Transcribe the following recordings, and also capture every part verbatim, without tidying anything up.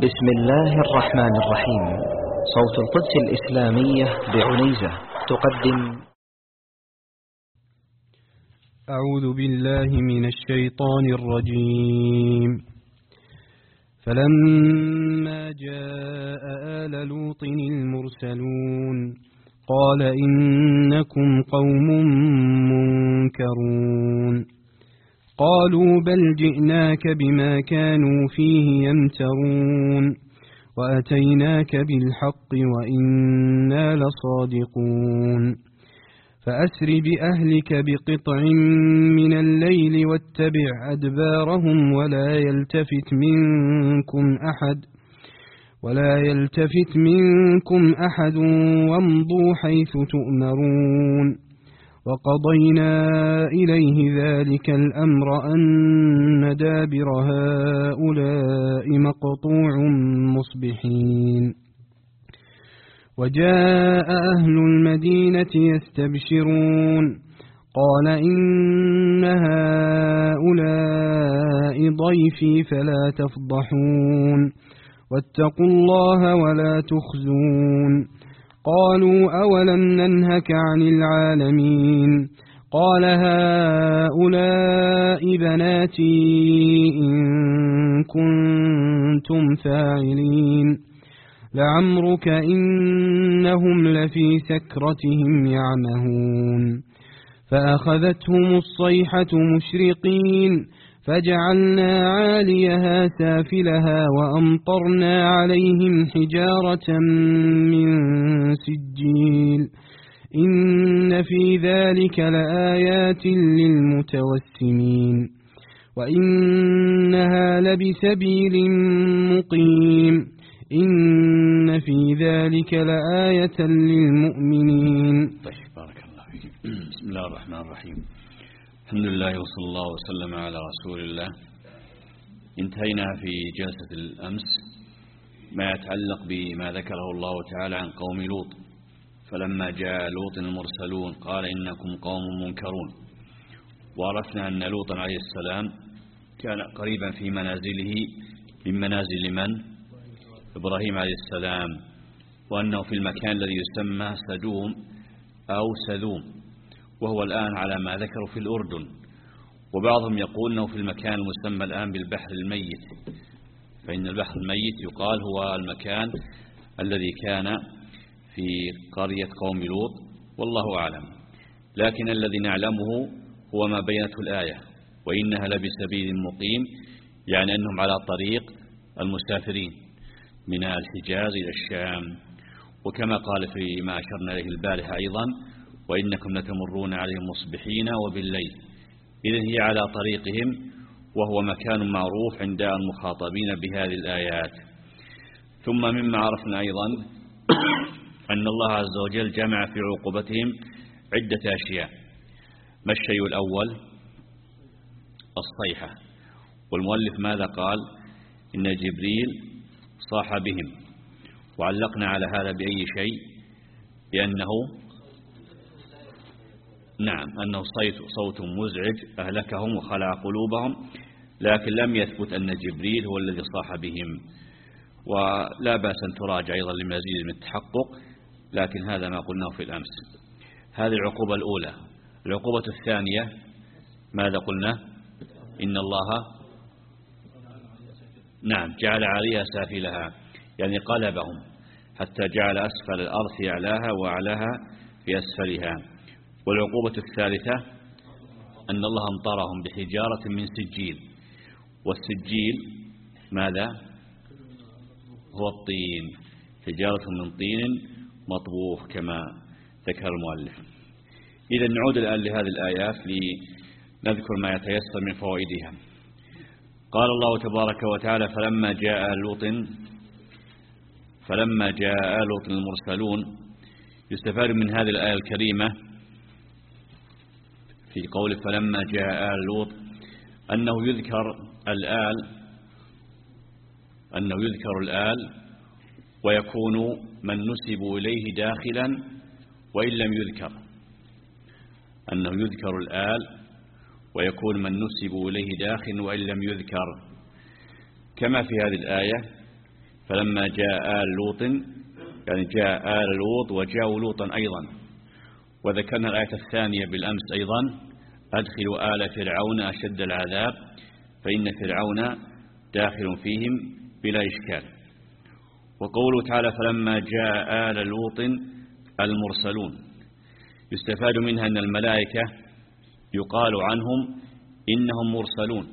بسم الله الرحمن الرحيم. صوت القدس الإسلامية بعنيزة تقدم. أعوذ بالله من الشيطان الرجيم. فلما جاء آل لوط المرسلون قال إنكم قوم منكرون. قالوا بل جئناك بما كانوا فيه يمترون وأتيناك بالحق وإنا لصادقون. فأسر بأهلك بقطع من الليل واتبع أدبارهم ولا يلتفت منكم أحد ولا يلتفت منكم أحد وامضوا حيث تؤمرون. وقضينا إليه ذلك الأمر أن دابر هؤلاء مقطوع مصبحين. وجاء أهل المدينة يستبشرون قال إن هؤلاء ضيفي فلا تفضحون واتقوا الله ولا تخزون. قالوا أولم ننهك عن العالمين. قال هؤلاء بناتي إن كنتم فاعلين. لعمرك إنهم لفي سكرتهم يعمهون. فأخذتهم الصيحة مشرقين فجعلنا عاليها سافلها وأمطرنا عليهم حجارة من سجيل. إن في ذلك لآيات للمتوسمين وإنها لبسبيل مقيم. إن في ذلك لآية للمؤمنين. طيب، بارك الله فيك. بسم الله الرحمن الرحيم. الحمد لله وصلى الله وسلم على رسول الله. انتهينا في جلسة الأمس ما يتعلق بما ذكره الله تعالى عن قوم لوط. فلما جاء لوط المرسلون قال إنكم قوم منكرون. وعرفنا أن لوطا عليه السلام كان قريبا في منازله من منازل من؟ إبراهيم عليه السلام، وأنه في المكان الذي يسمى سدوم أو سذوم، وهو الآن على ما ذكروا في الأردن. وبعضهم يقول أنه في المكان المسمى الآن بالبحر الميت، فإن البحر الميت يقال هو المكان الذي كان في قرية قوم لوط، والله أعلم. لكن الذي نعلمه هو ما بينته الآية، وإنها لبسبيل مقيم، يعني أنهم على طريق المسافرين من الحجاز إلى الشام. وكما قال فيما أشرنا إليه البارحة أيضا وإنكم لتمرون عليهم مصبحين وبالليل. إذن هي على طريقهم، وهو مكان معروف عند المخاطبين بهذه الآيات. ثم مما عرفنا أيضا أن الله عز وجل جمع في عقوبتهم عدة أشياء. ما الشيء الأول؟ الصيحة. والمؤلف ماذا قال؟ إن جبريل صاح بهم، وعلقنا على هذا بأي شيء؟ بأنه نعم أنه صوت مزعج أهلكهم وخلع قلوبهم، لكن لم يثبت أن جبريل هو الذي صاح بهم. ولا بأس أن تراجع أيضا لمزيد من التحقق، لكن هذا ما قلناه في الأمس. هذه العقوبة الأولى. العقوبة الثانية ماذا قلنا؟ إن الله نعم جعل عليها سافلها، يعني قلبهم حتى جعل أسفل الأرض في أعلاها وأعلاها في أسفلها. والعقوبة الثالثة أن الله امطرهم بحجارة من سجيل. والسجيل ماذا؟ هو الطين، حجارة من طين مطبوخ كما ذكر المؤلف. إذا نعود الآن لهذه الآيات لنذكر ما يتيسر من فوائدها. قال الله تبارك وتعالى فلما جاء لوط فلما جاء لوط المرسلون. يستفاد من هذه الآية الكريمة في قول فلما جاء لوط أنه يذكر الآل أنه يذكر الآل ويكون من نسب إليه داخلا وإن لم يذكر. أنه يذكر الآل ويكون من نسب إليه داخل وإن لم يذكر، كما في هذه الآية فلما جاء آل لوط يعني جاء آل لوط وجاءوا لوطا أيضا. وذكرنا الآية الثانية بالأمس أيضا: أدخلوا آل فرعون أشد العذاب فإن فرعون داخل فيهم بلا إشكال. وقوله تعالى: فلما جاء آل لوط المرسلون، يستفاد منها أن الملائكة يقال عنهم إنهم مرسلون،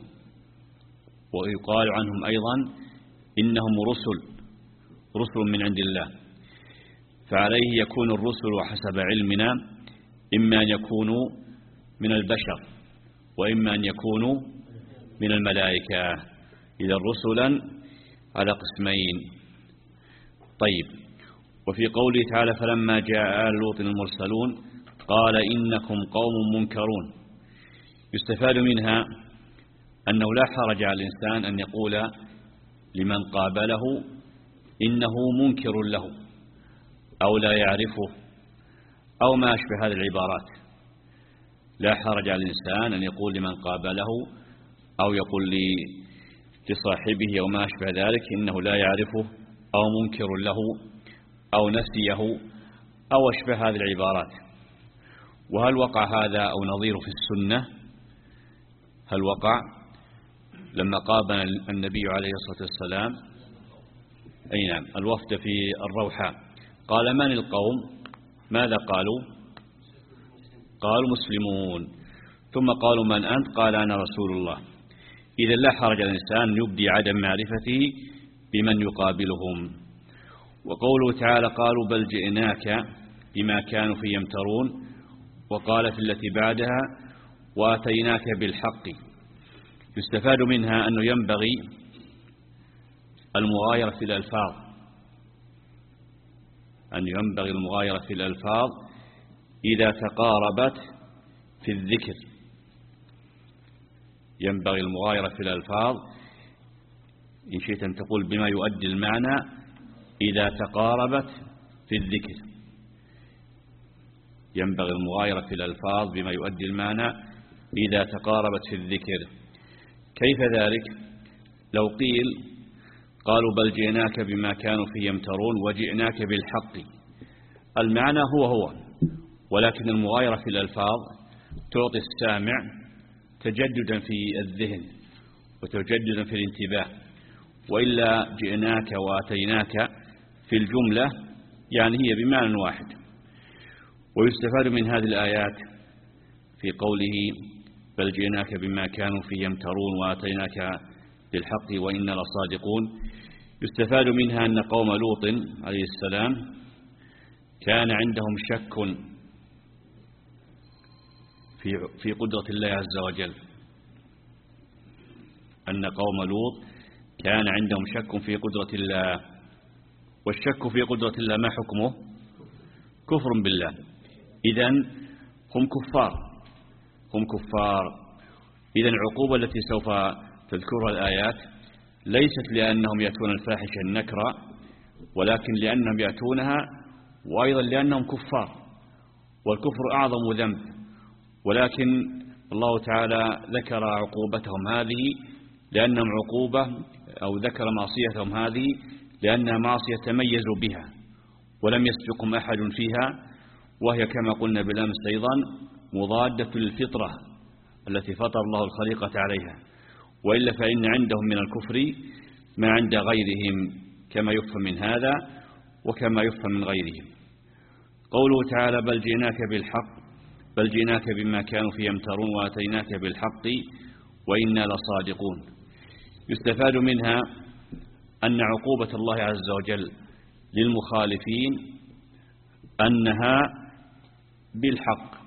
ويقال عنهم أيضا إنهم رسل رسل من عند الله. فعليه يكون الرسل حسب علمنا إما أن يكونوا من البشر وإما أن يكونوا من الملائكة، إذا رسلا على قسمين. طيب، وفي قوله تعالى: فلما جاء آل لوط المرسلون قال إنكم قوم منكرون، يستفاد منها أنه لا حرج على الإنسان أن يقول لمن قابله إنه منكر له أو لا يعرفه أو ما أشبه هذه العبارات. لا حرج على الإنسان أن يقول لمن قابله أو يقول لصاحبه أو ما أشبه ذلك إنه لا يعرفه أو منكر له أو نسيه أو أشبه هذه العبارات. وهل وقع هذا أو نظيره في السنة؟ هل وقع؟ لما قابل النبي عليه الصلاة والسلام أي نعم الوفد في الروحاء، قال: من القوم؟ ماذا قالوا؟ قالوا: مسلمون. ثم قالوا: من أنت؟ قال: أنا رسول الله. إذا لا حرج على الإنسان يبدي عدم معرفته بمن يقابلهم. وقوله تعالى: قالوا بل جئناك بما كانوا فيه يمترون، وقال في التي بعدها: وآتيناك بالحق، يستفاد منها أنه ينبغي المغايرة في الألفاظ، أن ينبغي المغايرة في الألفاظ إذا تقاربت في الذكر. ينبغي المغايرة في الألفاظ إن شئت أن تقول بما يؤدي المعنى إذا تقاربت في الذكر. ينبغي المغايرة في الألفاظ بما يؤدي المعنى إذا تقاربت في الذكر. كيف ذلك؟ لو قيل: قالوا بل جئناك بما كانوا فيه يمترون وجئناك بالحق، المعنى هو هو، ولكن المغايرة في الألفاظ تعطي السامع تجددا في الذهن وتجددا في الانتباه. وإلا جئناك وآتيناك في الجملة يعني هي بمعنى واحد. ويستفاد من هذه الآيات في قوله بل جئناك بما كانوا فيه يمترون وآتيناك بالحق وإنا لصادقون، يستفاد منها أن قوم لوط عليه السلام كان عندهم شك في في قدرة الله عز وجل. أن قوم لوط كان عندهم شك في قدرة الله، والشك في قدرة الله ما حكمه؟ كفر بالله. إذن هم كفار هم كفار إذن العقوبة التي سوف تذكرها الآيات ليست لأنهم يأتون الفاحشة النكرة، ولكن لأنهم يأتونها وأيضا لأنهم كفار، والكفر أعظم ذنب. ولكن الله تعالى ذكر عقوبتهم هذه لأنهم عقوبة، أو ذكر معصيتهم هذه لأنها معصية تميزوا بها ولم يسبقهم أحد فيها، وهي كما قلنا بالأمس أيضا مضادة للفطرة التي فطر الله الخليقة عليها. وإلا فإن عندهم من الكفر ما عند غيرهم، كما يفهم من هذا وكما يفهم من غيرهم. قوله تعالى بل جئناك بالحق، بل جئناك بما كانوا فيه يمترون وآتيناك بالحق وإنا لصادقون، يستفاد منها أن عقوبة الله عز وجل للمخالفين أنها بالحق،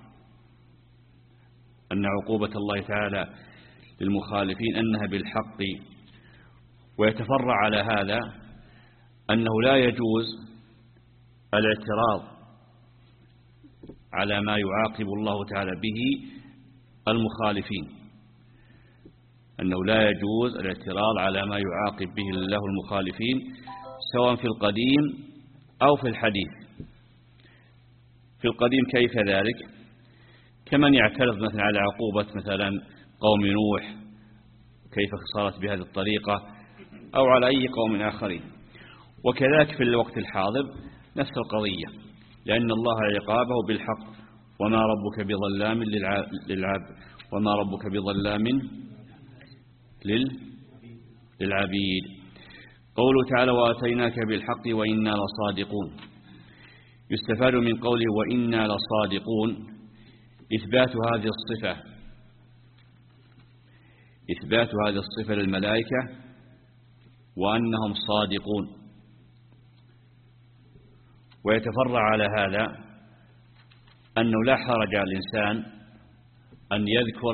أن عقوبة الله تعالى للمخالفين أنها بالحق. ويتفرع على هذا أنه لا يجوز الاعتراض على ما يعاقب الله تعالى به المخالفين، أنه لا يجوز الاعتراض على ما يعاقب به الله المخالفين سواء في القديم أو في الحديث. في القديم كيف ذلك؟ كمن يعترض مثلا على عقوبة مثلا قوم نوح كيف صارت بهذه الطريقة، أو على أي قوم آخرين. وكذلك في الوقت الحاضر نفس القضية، لأن الله عقابه بالحق، وما ربك بظلام للعبد وما ربك بظلام للعبيد. قوله تعالى وآتيناك بالحق وإنا لصادقون. يستفاد من قوله وإنا لصادقون إثبات هذه الصفة إثبات هذه الصفة للملائكة وأنهم صادقون. ويتفرع على هذا أنه لا حرج على الإنسان أن يذكر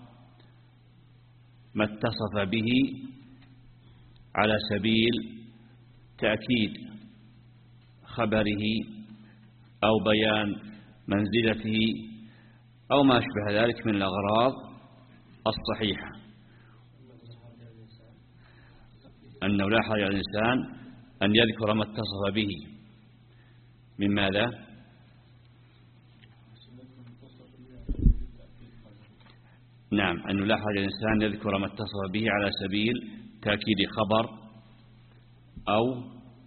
ما اتصف به على سبيل تأكيد خبره أو بيان منزلته أو ما أشبه ذلك من الأغراض الصحيحة. أنه لا حرج على الإنسان أن يذكر ما اتصف به من ماذا؟ نعم، أنه لا حرج على الإنسان يذكر ما اتصف به على سبيل تأكيد خبر أو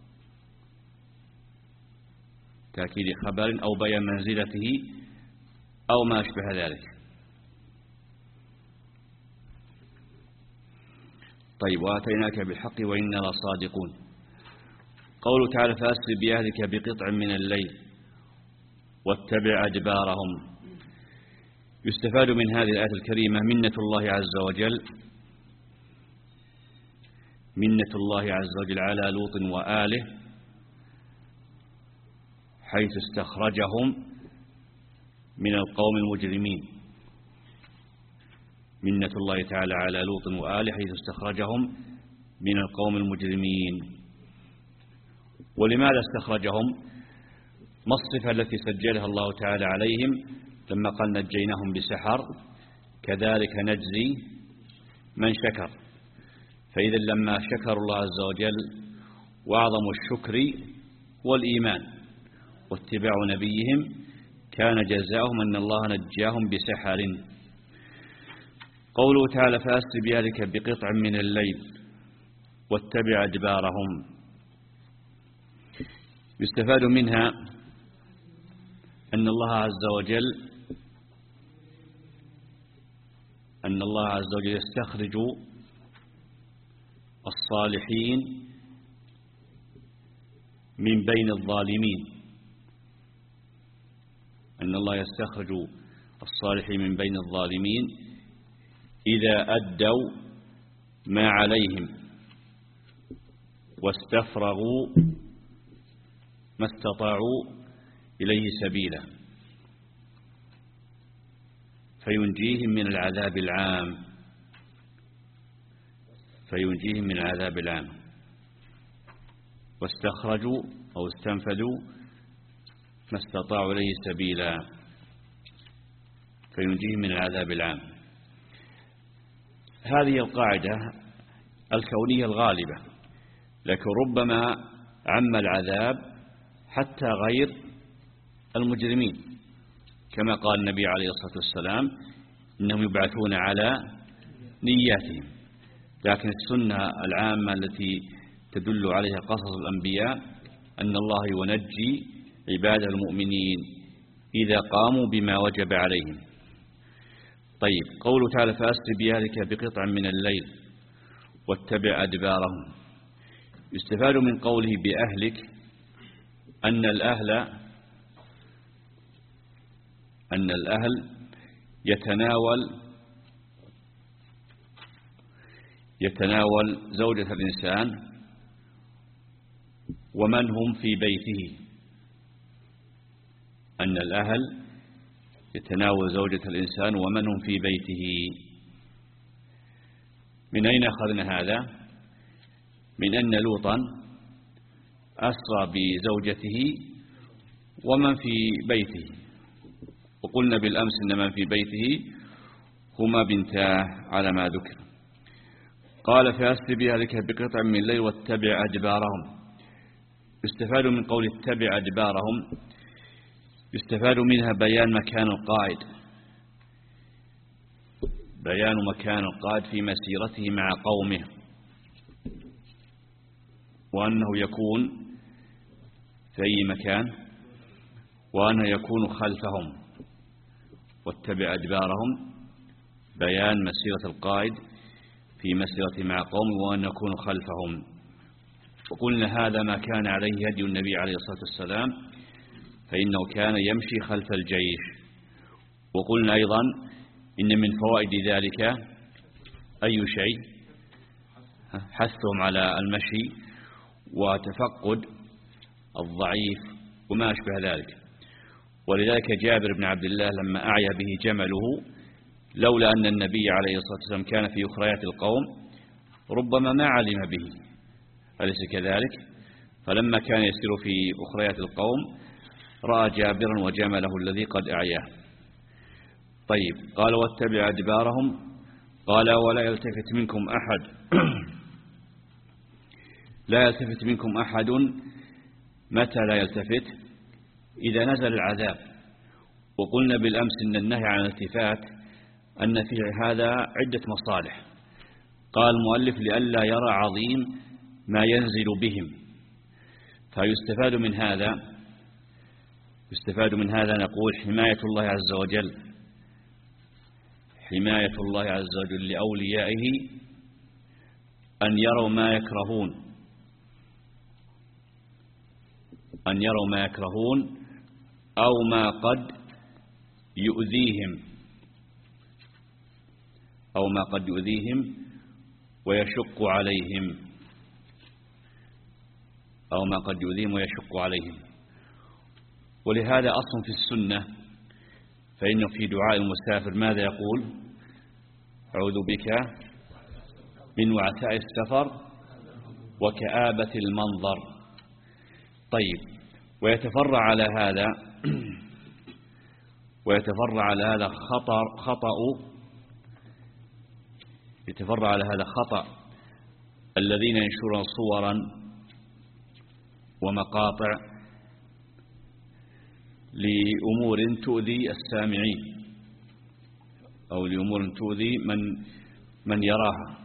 تأكيد خبر أو بيان منزلته أو ما أشبه ذلك. طيب وآتيناك بالحق وإنا لصادقون. قوله تعالى فأسر بأهلك بقطع من الليل واتبع أدبارهم. يستفاد من هذه الآية الكريمة منة الله عز وجل منة الله عز وجل على لوط وآله، حيث استخرجهم من القوم المجرمين. منة الله تعالى على لوط وآله حيث استخرجهم من القوم المجرمين. ولماذا استخرجهم؟ ما الصفة التي سجلها الله تعالى عليهم لما قال نجيناهم بسحر؟ كذلك نجزي من شكر. فإذا لما شكروا الله عز وجل وأعظم الشكر والإيمان واتباع نبيهم كان جزاؤهم أن الله نجاهم بسحر. قوله تعالى فأسر بأهلك بقطع من الليل واتبع أدبارهم. يستفاد منها أن الله عز وجل أن الله عز وجل يستخرج الصالحين من بين الظالمين. أن الله يستخرج الصالحين من بين الظالمين إذا أدوا ما عليهم واستفرغوا ما استطاعوا إليه سبيلا، فينجيهم من العذاب العام فينجيهم من العذاب العام واستخرجوا أو استنفذوا ما استطاعوا إليه سبيلا فينجيهم من العذاب العام. هذه القاعدة الكونية الغالبة، لكن ربما عم العذاب حتى غير المجرمين، كما قال النبي عليه الصلاة والسلام إنهم يبعثون على نياتهم. لكن السنة العامة التي تدل عليها قصص الأنبياء أن الله ينجي عباده المؤمنين إذا قاموا بما وجب عليهم. طيب قوله تعالى فأسر بأهلك بقطع من الليل واتبع أدبارهم. يستفاد من قوله بأهلك أن الأهل أن الأهل يتناول يتناول زوجة الإنسان ومن هم في بيته. أن الأهل يتناول زوجة الإنسان ومن هم في بيته. من أين أخذنا هذا؟ من أن لوطا أسرى بزوجته ومن في بيته، وقلنا بالأمس أن من في بيته هما بنتاه على ما ذكر. قال فأسر بأهلك بقطع من الليل واتبع أدبارهم. يستفاد من قول اتبع أدبارهم يستفاد منها بيان مكان القائد بيان مكان القائد في مسيرته مع قومه. وأنه يكون في أي مكان، وأنه يكون خلفهم، واتبع أدبارهم بيان مسيرة القائد في مسيرة مع قوم، وأن يكون خلفهم. وقلنا هذا ما كان عليه هدي النبي عليه الصلاة والسلام، فإنه كان يمشي خلف الجيش. وقلنا أيضا إن من فوائد ذلك أي شيء؟ حثهم على المشي وتفقد الضعيف وما أشبه ذلك. ولذلك جابر بن عبد الله لما أعيا به جمله، لولا أن النبي عليه الصلاة والسلام كان في أخريات القوم ربما ما علم به، أليس كذلك؟ فلما كان يسير في أخريات القوم رأى جابرا وجمله الذي قد أعياه. طيب، قال واتبع أدبارهم، قال ولا يلتفت منكم أحد لا يلتفت منكم أحد. متى لا يلتفت؟ إذا نزل العذاب. وقلنا بالأمس إن النهي عن الالتفات أن فيه هذا عدة مصالح. قال المؤلف لئلا يرى عظيم ما ينزل بهم. فيستفاد من هذا يستفاد من هذا نقول حماية الله عز وجل حماية الله عز وجل لأوليائه أن يروا ما يكرهون أن يروا ما يكرهون أو ما قد يؤذيهم أو ما قد يؤذيهم ويشق عليهم أو ما قد يؤذيهم ويشق عليهم. ولهذا أصل في السنة، فإنه في دعاء المسافر ماذا يقول؟ أعوذ بك من وعثاء السفر وكآبة المنظر. طيب، ويتفرع على هذا ويتفرع على هذا خطأ خطأ يتفرع على هذا خطأ الذين ينشرون صورا ومقاطع لأمور تؤذي السامعين أو لأمور تؤذي من من يراها،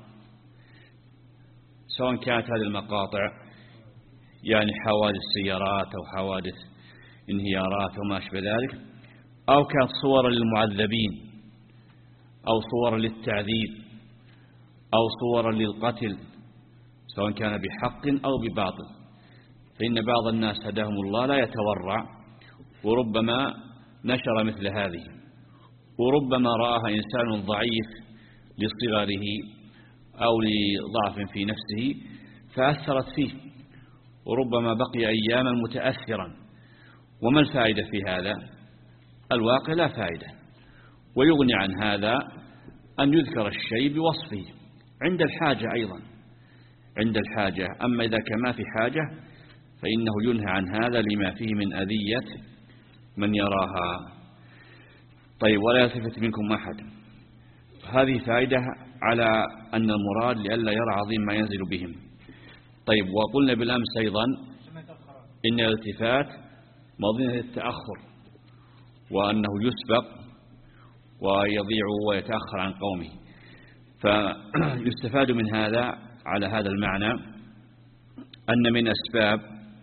سواء كانت هذه المقاطع يعني حوادث سيارات أو حوادث انهيارات وما أشبه ذلك، أو كانت صورا للمعذبين أو صورا للتعذيب أو صورا للقتل، سواء كان بحق أو بباطل. فإن بعض الناس هداهم الله لا يتورع، وربما نشر مثل هذه، وربما رآها إنسان ضعيف لصغره أو لضعف في نفسه فأثرت فيه، وربما بقي أياما متأثرا. وما الفائدة في هذا؟ الواقع لا فائدة. ويغني عن هذا أن يذكر الشيء بوصفه عند الحاجة أيضا عند الحاجة. أما إذا كان ما في حاجة فإنه ينهى عن هذا لما فيه من أذية من يراها. طيب، ولا يلتفت منكم أحد، هذه فائدة على أن المراد لئلا يرى عظيم ما ينزل بهم. طيب، وقلنا بالأمس أيضا إن الالتفات مظنة التأخر، وأنه يسبق ويضيع ويتأخر عن قومه. فيستفاد من هذا على هذا المعنى أن من أسباب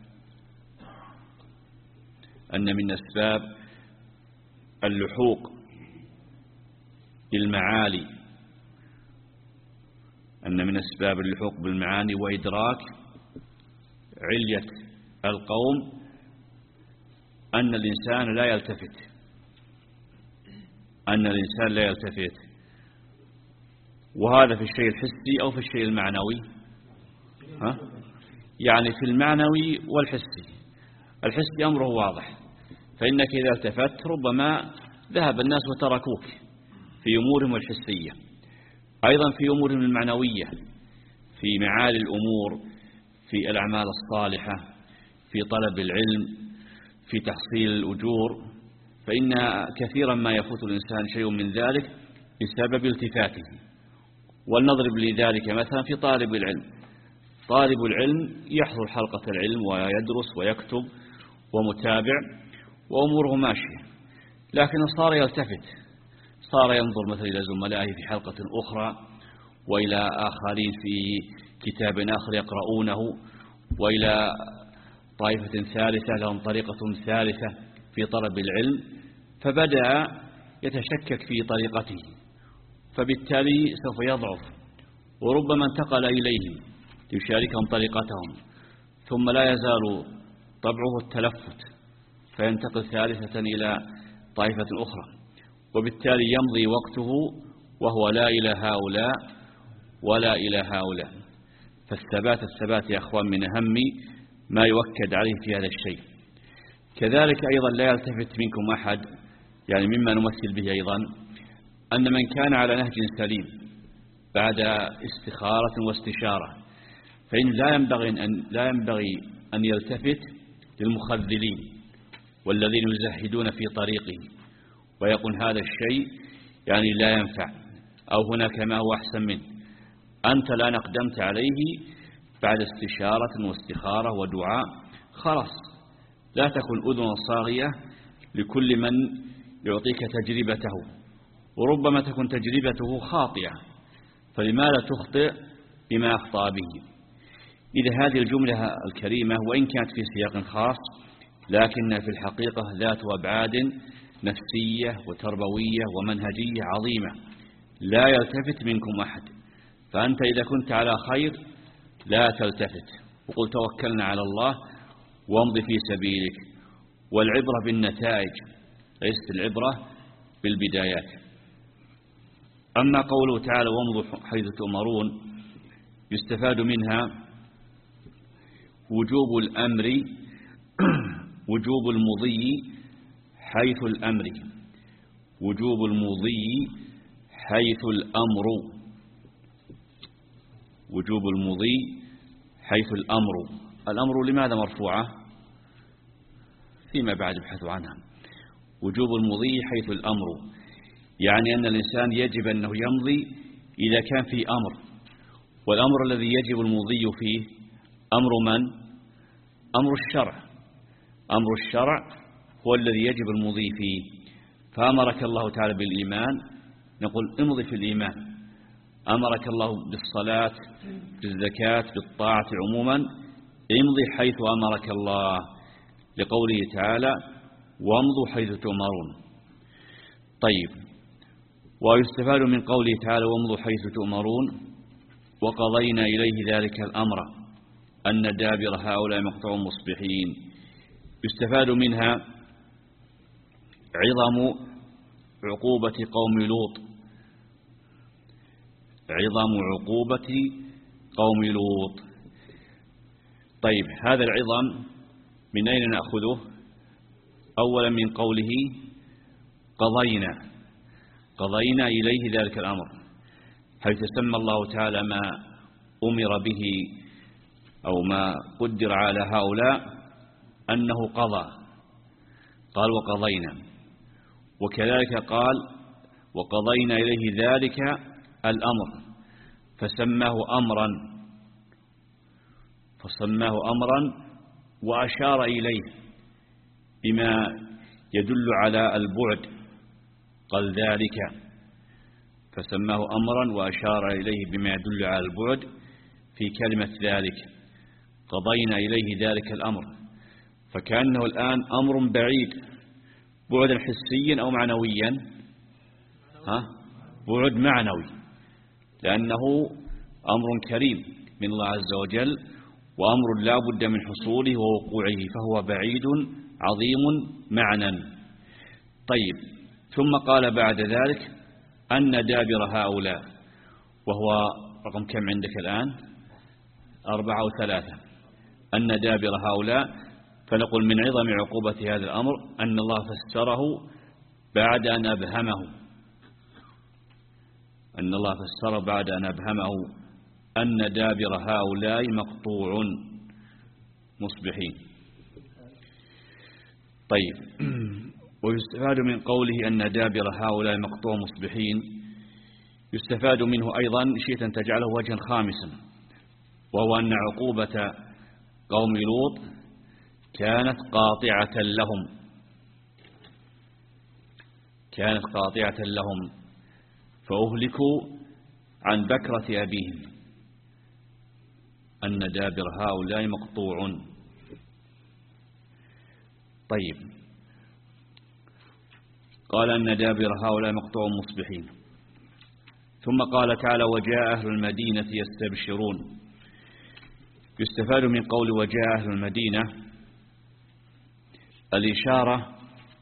أن من أسباب اللحوق بالمعالي أن من أسباب اللحوق بالمعاني وإدراك علية القوم أن الإنسان لا يلتفت أن الإنسان لا يلتفت وهذا في الشيء الحسي أو في الشيء المعنوي؟ ها؟ يعني في المعنوي والحسي. الحسي أمره واضح، فإنك إذا التفت ربما ذهب الناس وتركوك في أمورهم الحسية. أيضا في أمورهم المعنوية، في معالي الأمور، في الأعمال الصالحة، في طلب العلم، في تحصيل الأجور، فإن كثيرا ما يفوت الإنسان شيء من ذلك بسبب التفاته. ولنضرب لذلك مثلا في طالب العلم. طالب العلم يحضر حلقة العلم ويدرس ويكتب ومتابع وأموره ماشية، لكن صار يلتفت، صار ينظر مثلا إلى زملائه في حلقة أخرى وإلى آخرين في كتاب آخر يقرؤونه وإلى طائفة ثالثة لهم طريقة ثالثة في طلب العلم، فبدأ يتشكك في طريقته، فبالتالي سوف يضعف، وربما انتقل إليهم ليشاركهم طريقتهم، ثم لا يزال طبعه التلفت فينتقل ثالثة إلى طائفة أخرى، وبالتالي يمضي وقته وهو لا إلى هؤلاء ولا إلى هؤلاء. فالثبات الثبات يا أخوان من أهم ما يؤكد عليه في هذا الشيء. كذلك أيضا لا يلتفت منكم أحد، يعني مما نمثل به أيضا أن من كان على نهج سليم بعد استخارة واستشارة، فإن لا ينبغي أن لا ينبغي أن يلتفت للمخذلين والذين يزهدون في طريقه ويقول هذا الشيء يعني لا ينفع أو هناك ما هو أحسن منه. أنت الآن أقدمت عليه بعد استشارة واستخارة ودعاء، خلاص لا تكن أذن صاغية لكل من يعطيك تجربته، وربما تكون تجربته خاطئة، فلماذا تخطئ بما أخطأ به؟ إذا هذه الجملة الكريمة وإن كانت في سياق خاص لكنها في الحقيقة ذات أبعاد نفسية وتربوية ومنهجية عظيمة. لا يلتفت منكم أحد، فأنت إذا كنت على خير لا تلتفت، وقل توكلنا على الله وامض في سبيلك، والعبرة بالنتائج ليست العبرة بالبدايات. أما قوله تعالى وامضوا حيث تؤمرون، يستفاد منها وجوب الأمر وجوب المضي حيث الأمر وجوب المضي حيث الأمر وجوب المضي حيث الأمر. الأمر لماذا مرفوعة؟ فيما بعد ابحث عنها. وجوب المضي حيث الأمر يعني أن الإنسان يجب أنه يمضي إذا كان في أمر، والأمر الذي يجب المضي فيه أمر من؟ أمر الشرع. أمر الشرع هو الذي يجب المضي فيه. فأمرك الله تعالى بالإيمان، نقول امضي في الإيمان. أمرك الله بالصلاة بالزكاة بالطاعة عموما، امضي حيث أمرك الله، لقوله تعالى وامضوا حيث تؤمرون. طيب، ويستفاد من قوله تعالى وامضوا حيث تؤمرون وقضينا إليه ذلك الأمر أن دابر هؤلاء مقطوع مصبحين. يستفاد منها عظم عقوبة قوم لوط عظم عقوبة قوم لوط. طيب، هذا العظم من أين نأخذه؟ أولا من قوله قضينا قضينا إليه ذلك الأمر، حيث سمى الله تعالى ما أمر به أو ما قدر على هؤلاء أنه قضى، قال وقضينا، وكذلك قال وقضينا إليه ذلك الأمر، فسماه أمرا فسماه أمرا وأشار إليه بما يدل على البعد، قال ذلك فسماه أمرا وأشار إليه بما يدل على البعد في كلمة ذلك. قضينا إليه ذلك الأمر، فكأنه الآن أمر بعيد بعدا حسيا أو معنويا، ها؟ بعد معنوي، لأنه أمر كريم من الله عز وجل، وأمر لا بد من حصوله ووقوعه، فهو بعيد عظيم معنى. طيب، ثم قال بعد ذلك أن دابر هؤلاء، وهو رقم كم عندك الآن؟ أربعة وثلاثة. أن دابر هؤلاء، فنقول من عظم عقوبة هذا الأمر أن الله فسره بعد أن أبهمه أن الله فسره بعد أن أبهمه أن دابر هؤلاء مقطوع مصبحين. طيب، ويستفاد من قوله أن دابر هؤلاء مقطوع مصبحين، يستفاد منه أيضا شيئا تجعله وجها خامسا، وهو أن عقوبة قوم لوط كانت قاطعة لهم كانت قاطعة لهم فأهلكوا عن بكرة أبيهم. أن دابر هؤلاء مقطوع. طيب، قال أن دابر هؤلاء مقطوع مصبحين. ثم قال تعالى وجاء أهل المدينة يستبشرون. يستفاد من قول وجاء أهل المدينة الإشارة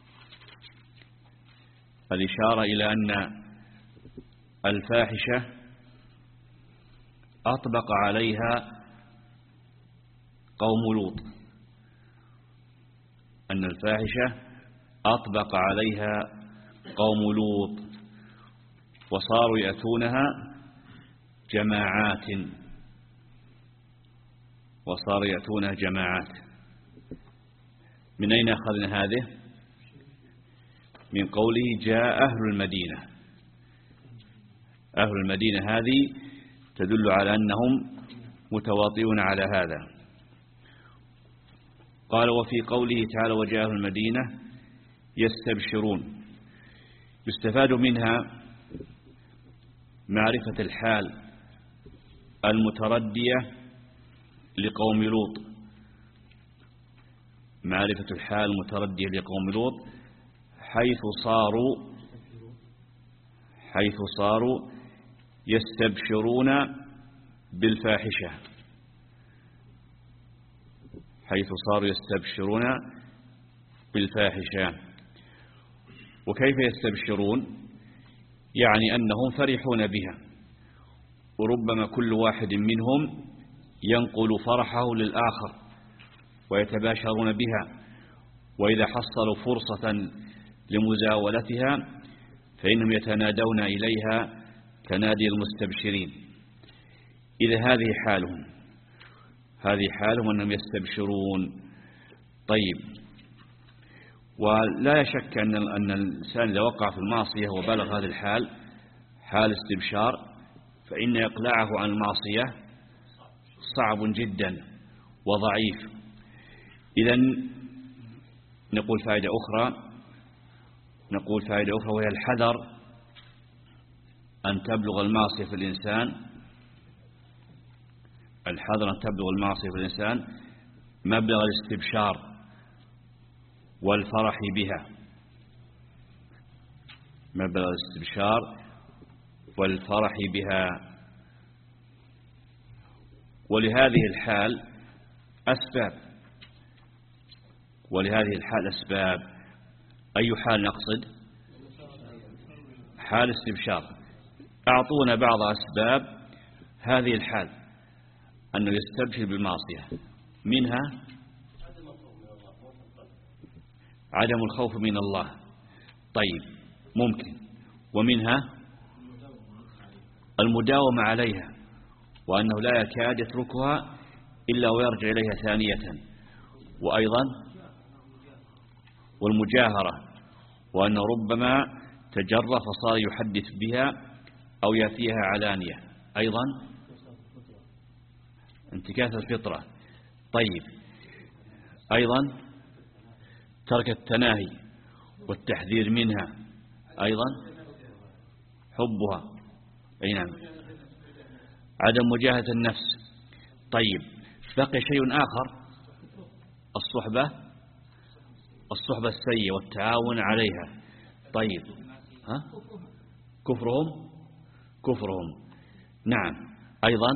الإشارة إلى أن الفاحشة أطبق عليها قوم لوط، أن الفاحشة أطبق عليها قوم لوط وصاروا يأتونها جماعات وصاروا يأتونها جماعات. من أين أخذنا هذه؟ من قوله جاء أهل المدينة. أهل المدينة هذه تدل على أنهم متواطئون على هذا. قال وفي قوله تعالى وجاء أهل المدينة يستبشرون، يستفاد منها معرفة الحال المتردية لقوم لوط، معرفة الحال المتردية لقوم لوط حيث صاروا حيث صاروا يستبشرون بالفاحشة حيث صاروا يستبشرون بالفاحشة. وكيف يستبشرون؟ يعني أنهم فرحون بها، وربما كل واحد منهم ينقل فرحه للآخر ويتباشرون بها، وإذا حصلوا فرصة لمزاولتها فإنهم يتنادون إليها كنادي المستبشرين. إذا هذه حالهم هذه حالهم أنهم يستبشرون. طيب، ولا شك أن أن الإنسان إذا وقع في المعصية وبلغ هذه الحال حال استبشار فإن إقلاعه عن المعصية صعب جدا وضعيف. إذن نقول فائدة أخرى نقول فائدة أخرى وهي الحذر أن تبلغ المعصية في الإنسان الحذر أن تبلغ المعصية في الإنسان مبلغ الاستبشار والفرح بها، مبلغ الاستبشار والفرح بها. ولهذه الحال أسباب ولهذه الحال أسباب أي حال نقصد؟ حال استبشار. أعطونا بعض أسباب هذه الحال أنه يستبشر بالمعصية. منها عدم الخوف من الله. طيب، ممكن. ومنها المداومة عليها، وأنه لا يكاد يتركها إلا ويرجع إليها ثانية. وأيضا والمجاهرة، وأنه ربما تجرى فصار يحدث بها أو يأتيها علانية. أيضا انتكاس الفطرة. طيب، أيضا ترك التناهي والتحذير منها، أيضا حبها، أي نعم، عدم مجاهدة النفس. طيب، بقي شيء آخر، الصحبة الصحبة السيئة والتعاون عليها. طيب، ها؟ كفرهم كفرهم نعم. أيضا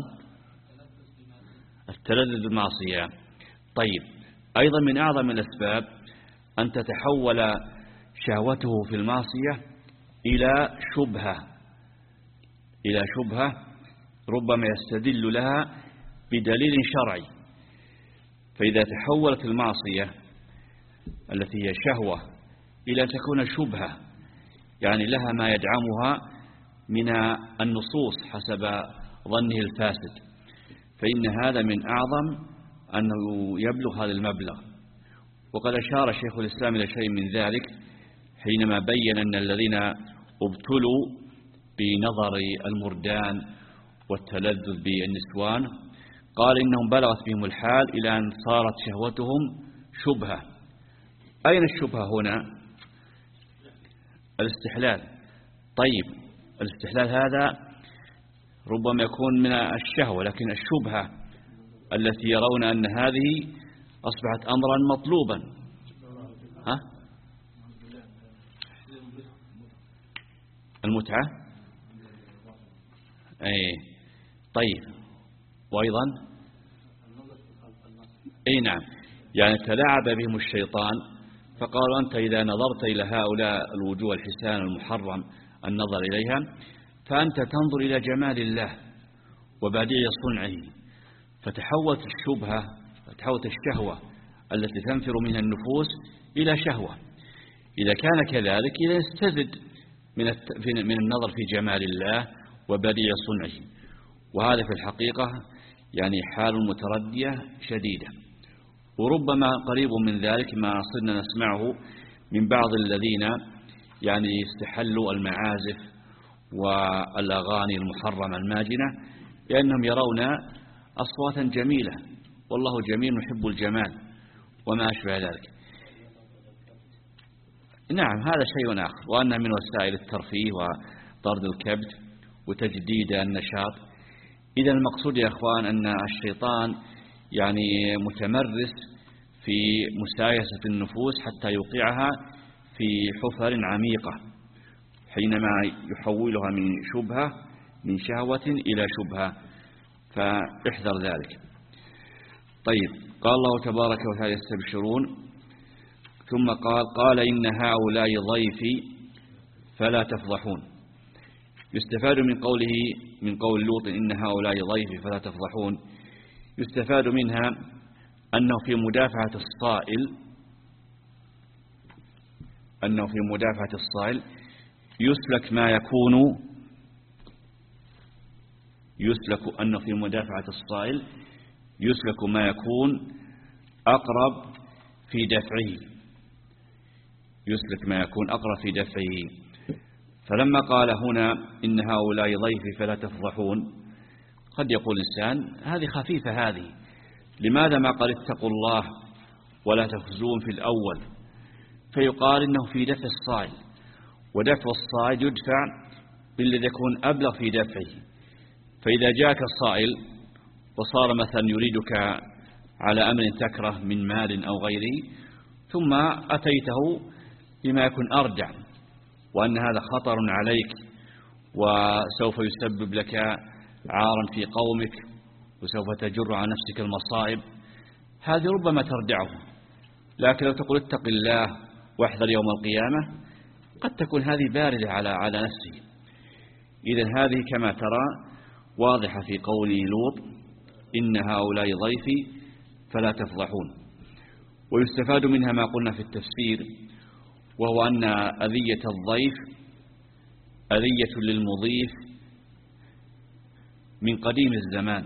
التلذذ بالمعصية. طيب، أيضا من أعظم الأسباب أن تتحول شهوته في المعصية إلى شبهة إلى شبهة ربما يستدل لها بدليل شرعي. فإذا تحولت المعصية التي هي شهوة إلى تكون شبهة، يعني لها ما يدعمها من النصوص حسب ظنه الفاسد، فإن هذا من أعظم أنه يبلغ هذا المبلغ. وقد أشار شيخ الإسلام إلى شيء من ذلك حينما بين أن الذين ابتلوا بنظر المردان والتلذذ بالنسوان قال إنهم بلغت بهم الحال إلى أن صارت شهوتهم شبهة. أين الشبهة هنا؟ الاستحلال. طيب، الاستحلال هذا ربما يكون من الشهوة، لكن الشبهة التي يرون أن هذه أصبحت أمرا مطلوبا. ها؟ المتعة. أي طيب. وأيضا أي نعم، يعني تلاعب بهم الشيطان فقالوا أنت إذا نظرت إلى هؤلاء الوجوه الحسان المحرم النظر إليها فأنت تنظر إلى جمال الله وبديع صنعه، فتحولت الشبهة فتحولت الشهوة التي تنفر منها النفوس إلى شهوة. إذا كان كذلك إذا استزد من من النظر في جمال الله وبديع صنعه، وهذا في الحقيقة يعني حال متردية شديدة. وربما قريب من ذلك ما صرنا نسمعه من بعض الذين يعني استحلوا المعازف والأغاني المحرمة الماجنة لأنهم يرون أصواتا جميلة، والله جميل يحب الجمال وما أشبه ذلك. نعم هذا شيء آخر، وأنها من وسائل الترفيه وطرد الكبت وتجديد النشاط. إذا المقصود يا أخوان أن الشيطان يعني متمرس في مسايسة النفوس حتى يوقعها في حفر عميقة حينما يحولها من شبهة من شهوة إلى شبهة، فاحذر ذلك. طيب، قال الله تبارك وتعالى يستبشرون، ثم قال قال إن هؤلاء ضيفي فلا تفضحون. يستفاد من قوله من قول لوط إن هؤلاء ضيفي فلا تفضحون، يستفاد منها أنه في مدافعة الصائل أنه في مدافعة الصائل يسلك ما يكون يسلك أنه في مدافعة الصائل يسلك ما يكون أقرب في دفعه يسلك ما يكون أقرب في دفعه. فلما قال هنا إن هؤلاء ضيفي فلا تفضحون، قد يقول الإنسان هذه خفيفة، هذه لماذا ما قال اتقوا الله ولا تخزون في الأول؟ فيقال إنه في دفع الصائل، ودفع الصائل يدفع بالذي يكون أبلغ في دفعه. فإذا جاءك الصائل وصار مثلا يريدك على أمر تكره من مال أو غيره، ثم أتيته بما يكون أردع وأن هذا خطر عليك وسوف يسبب لك عارا في قومك وسوف تجر على نفسك المصائب، هذه ربما تردعه. لكن لو تقول اتق الله واحذر يوم القيامة، قد تكون هذه باردة على على نفسه. إذن هذه كما ترى واضحة في قول لوط إن هؤلاء ضيفي فلا تفضحون. ويستفاد منها ما قلنا في التفسير، وهو أن أذية الضيف أذية للمضيف من قديم الزمان،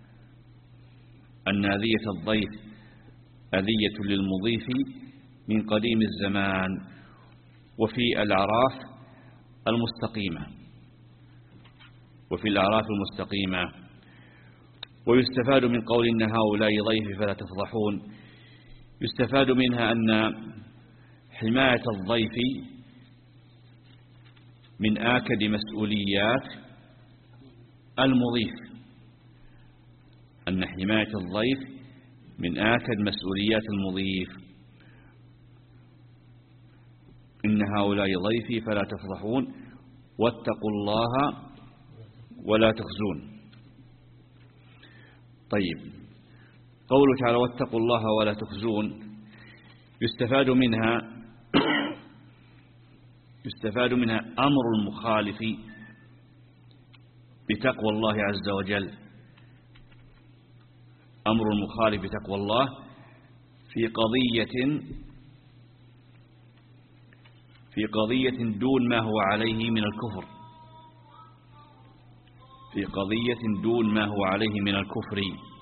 أن أذية الضيف أذية للمضيف من قديم الزمان. وفي الأعراف المستقيمة وفي الأعراف المستقيمة. ويستفاد من قول إن هؤلاء ضيفي فلا تفضحون، يستفاد منها أن حماية الضيف من آكد مسؤوليات المضيف، أن حماية الضيف من آكد مسؤوليات المضيف. إن هؤلاء ضيفي فلا تفضحون واتقوا الله ولا تخزون. طيب، قوله تعالى واتقوا الله ولا تخزون يستفاد منها يستفاد منها أمر المخالف بتقوى الله عز وجل، أمر المخالف بتقوى الله في قضية في قضية دون ما هو عليه من الكفر في قضية دون ما هو عليه من الكفر.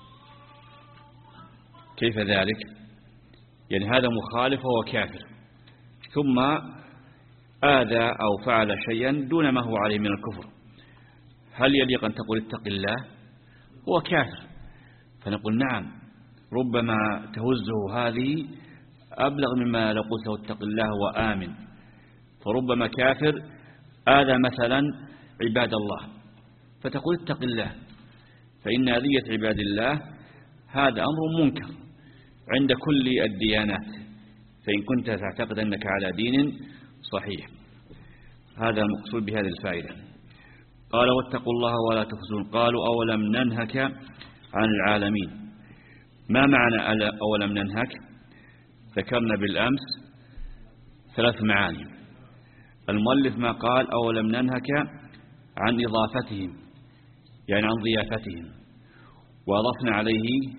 كيف ذلك؟ يعني هذا مخالف وهو كافر، ثم آذى أو فعل شيئا دون ما هو عليه من الكفر، هل يليق أن تقول اتق الله؟ هو كافر، فنقول نعم ربما تهزه هذه أبلغ مما لو قلت له اتق الله وآمن. فربما كافر آذى مثلا عباد الله فتقول اتق الله، فإن أذية عباد الله هذا أمر منكر عند كل الديانات، فإن كنت تعتقد أنك على دين صحيح. هذا المقصود بهذه الفائدة. قال واتقوا الله ولا تخزون. قالوا أولم ننهك عن العالمين. ما معنى أولم ننهك؟ ذكرنا بالأمس ثلاث معاني. المؤلف ما قال أولم ننهك عن إضافتهم، يعني عن ضيافتهم، وأضفنا عليه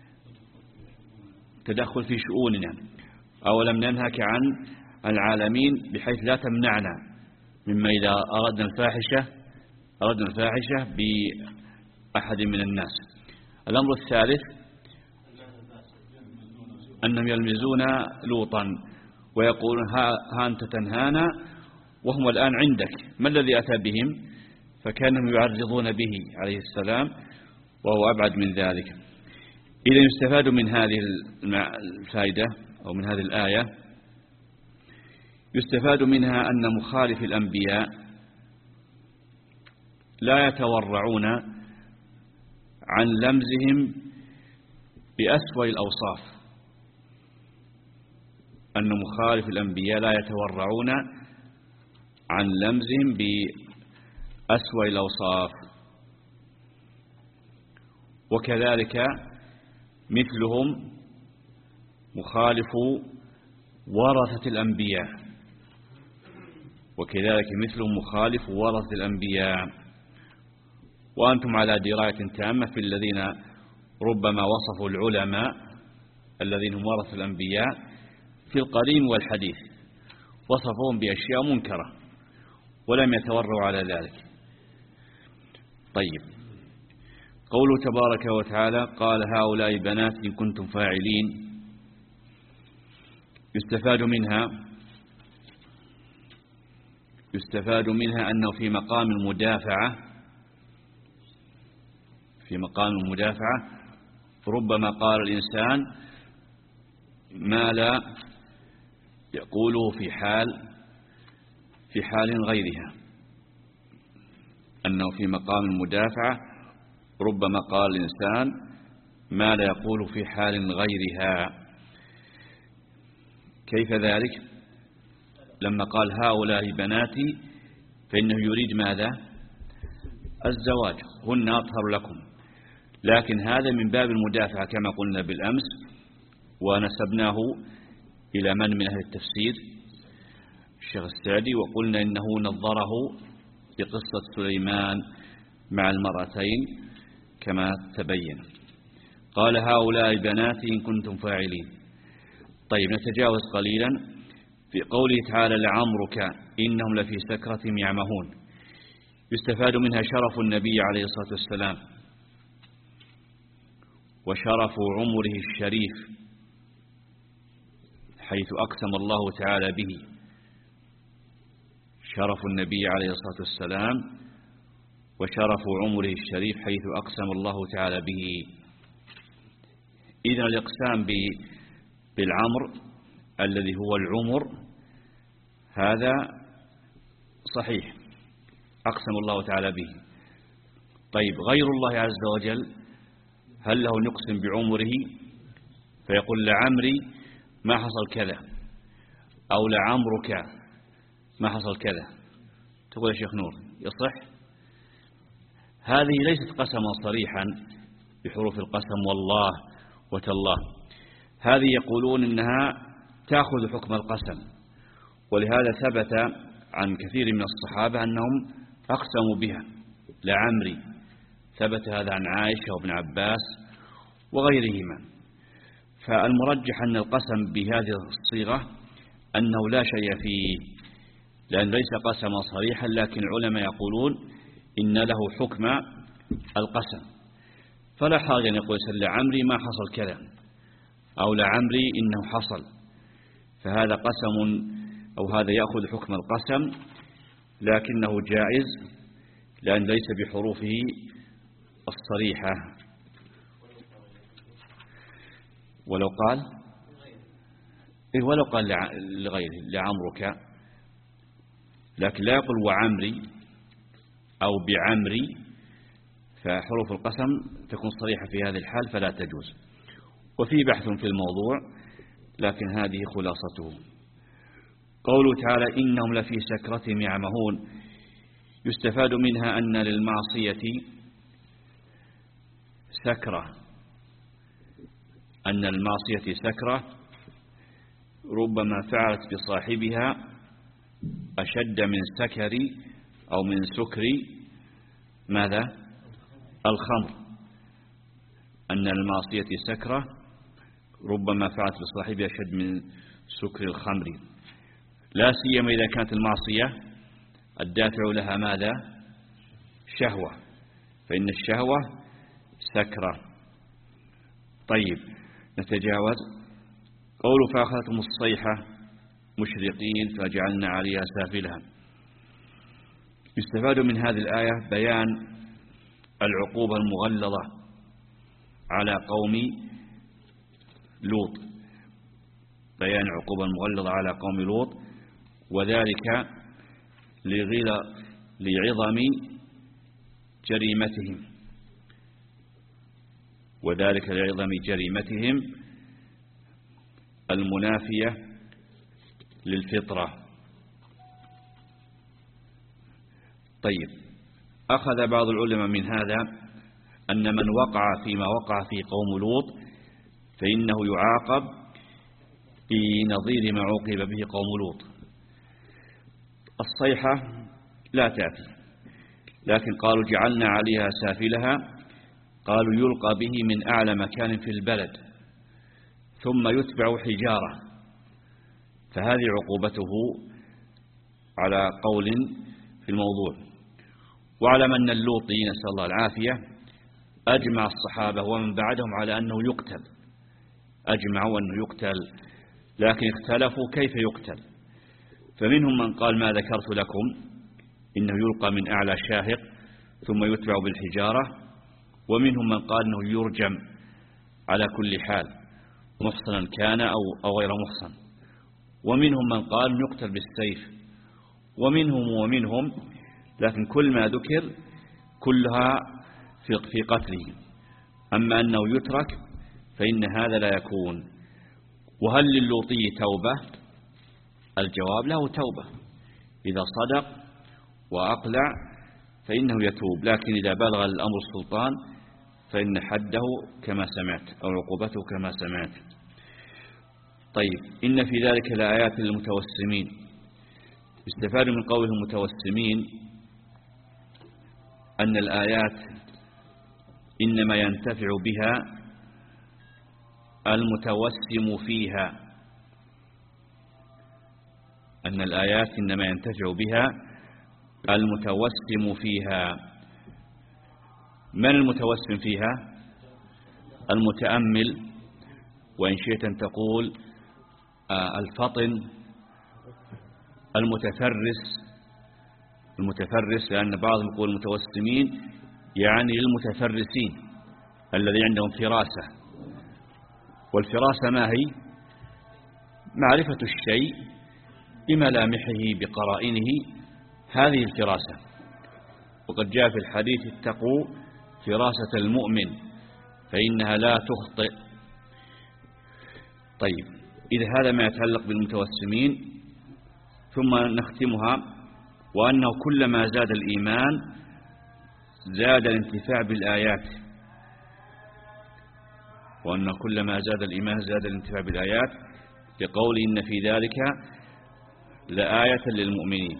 تدخل في شؤوننا. أولم ننهك عن العالمين بحيث لا تمنعنا مما إذا أردنا الفاحشة أردنا الفاحشة بأحد من الناس. الأمر الثالث أنهم يلمزون لوطا ويقولون ها, ها أنت تنهانا وهم الآن عندك، ما الذي أتى بهم؟ فكانهم يعرضون به عليه السلام، وهو أبعد من ذلك. إذا يستفاد من هذه الفائدة أو من هذه الآية، يستفاد منها أن مخالف الأنبياء لا يتورعون عن لمزهم بأسوأ الأوصاف، أن مخالف الأنبياء لا يتورعون عن لمزهم بأسوأ الأوصاف. وكذلك مثلهم مخالف ورثة الأنبياء وكذلك مثلهم مخالف ورثة الأنبياء. وأنتم على دراية تامة في الذين ربما وصفوا العلماء الذين هم ورثة الأنبياء في القديم والحديث، وصفوهم بأشياء منكرة ولم يتورعوا على ذلك. طيب، قوله تبارك وتعالى قال هؤلاء بنات إن كنتم فاعلين، يستفاد منها يستفاد منها أنه في مقام المدافعة في مقام المدافعة ربما قال الإنسان ما لا يقوله في حال في حال غيرها، أنه في مقام المدافعة ربما قال الإنسان ما لا يقول في حال غيرها. كيف ذلك؟ لما قال هؤلاء بناتي فإنه يريد ماذا؟ الزواج، هن أطهر لكم، لكن هذا من باب المدافعة كما قلنا بالأمس، ونسبناه إلى من من أهل التفسير؟ الشيخ السعدي، وقلنا إنه نظره بقصة سليمان مع المرأتين كما تبين. قال هؤلاء بناتي إن كنتم فاعلين. طيب، نتجاوز قليلا في قوله تعالى لعمرك إنهم لفي سكرتهم يعمهون. يستفاد منها شرف النبي عليه الصلاة والسلام وشرف عمره الشريف، حيث أقسم الله تعالى به. شرف النبي عليه الصلاة والسلام وشرف عمره الشريف حيث أقسم الله تعالى به. إذن الإقسام بالعمر الذي هو العمر هذا صحيح، أقسم الله تعالى به. طيب، غير الله عز وجل هل له نقسم بعمره فيقول لعمري ما حصل كذا، أو لعمرك ما حصل كذا؟ تقول يا شيخ نور يصح؟ هذه ليست قسما صريحا بحروف القسم والله وتالله، هذه يقولون إنها تأخذ حكم القسم، ولهذا ثبت عن كثير من الصحابة أنهم أقسموا بها لعمري، ثبت هذا عن عائشة وابن عباس وغيرهما. فالمرجح أن القسم بهذه الصيغة أنه لا شيء فيه، لأن ليس قسما صريحا، لكن العلماء يقولون إن له حكم القسم، فلا حاجة أن يقول لعمري ما حصل كذا أو لعمري إنه حصل، فهذا قسم أو هذا يأخذ حكم القسم، لكنه جائز لأن ليس بحروفه الصريحة. ولو قال إيه ولو قال لغيره لعمرك، لكن لا يقول وعمري أو بعمري، فحروف القسم تكون صريحة في هذه الحال فلا تجوز. وفي بحث في الموضوع لكن هذه خلاصته. قوله تعالى إنهم لفي سكرتهم يعمهون، يستفاد منها أن للمعصية سكرة، أن المعصية سكرة ربما فعلت بصاحبها أشد من سكر أو من سكر ماذا؟ الخمر. أن المعصية سكرة ربما فعلت بصاحبها أشد من سكر الخمر، لا سيما إذا كانت المعصية الدافع لها ماذا؟ شهوة، فإن الشهوة سكرة. طيب نتجاوز. قوله فأخذتهم الصيحة مشرقين فجعلنا عليها سافلها، يستفاد من هذه الآية بيان العقوبة المغلظة على قوم لوط، بيان العقوبة المغلظة على قوم لوط، وذلك لعظم جريمتهم، وذلك لعظم جريمتهم المنافية للفطرة. طيب أخذ بعض العلماء من هذا أن من وقع فيما وقع في قوم لوط فإنه يعاقب بنظير ما عوقب به قوم لوط. الصيحة لا تأتي، لكن قالوا جعلنا عليها سافلها، قالوا يلقى به من أعلى مكان في البلد ثم يتبع حجارة، فهذه عقوبته على قول في الموضوع. واعلم أن اللوطي نسأل الله العافية أجمع الصحابة ومن بعدهم على أنه يقتل، أجمعوا أنه يقتل، لكن اختلفوا كيف يقتل. فمنهم من قال ما ذكرت لكم إنه يلقى من أعلى شاهق ثم يتبع بالحجارة، ومنهم من قال أنه يرجم على كل حال محصنا كان أو, أو غير محصن، ومنهم من قال يقتل بالسيف، ومنهم ومنهم، لكن كل ما ذكر كلها في قتله. أما أنه يترك فإن هذا لا يكون. وهل للوطي توبة؟ الجواب له توبة، إذا صدق وأقلع فإنه يتوب، لكن إذا بلغ الأمر السلطان فإن حده كما سمعت أو عقوبته كما سمعت. طيب إن في ذلك لآيات للمتوسمين، استفاد من قوله المتوسمين أن الآيات إنما ينتفع بها المتوسم فيها، أن الآيات إنما ينتفع بها المتوسم فيها. من المتوسم فيها؟ المتأمل، وإن شئت أن تقول الفطن، المتفرس، المتفرس، لأن بعضهم يقول المتوسمين يعني المتفرسين الذي عندهم فراسة. والفراسة ما هي؟ معرفة الشيء بملامحه بقرائنه، هذه الفراسة. وقد جاء في الحديث اتقوا فراسة المؤمن فإنها لا تخطئ. طيب إذا هذا ما يتعلق بالمتوسمين. ثم نختمها وأنه كلما زاد الإيمان زاد الانتفاع بالآيات، وأن كلما زاد الإيمان زاد الانتفاع بالآيات، لقول إن في ذلك لآية للمؤمنين.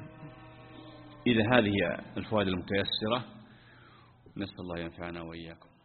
إذا هذه الفوائد المتيسرة، نسأل الله ينفعنا وإياكم.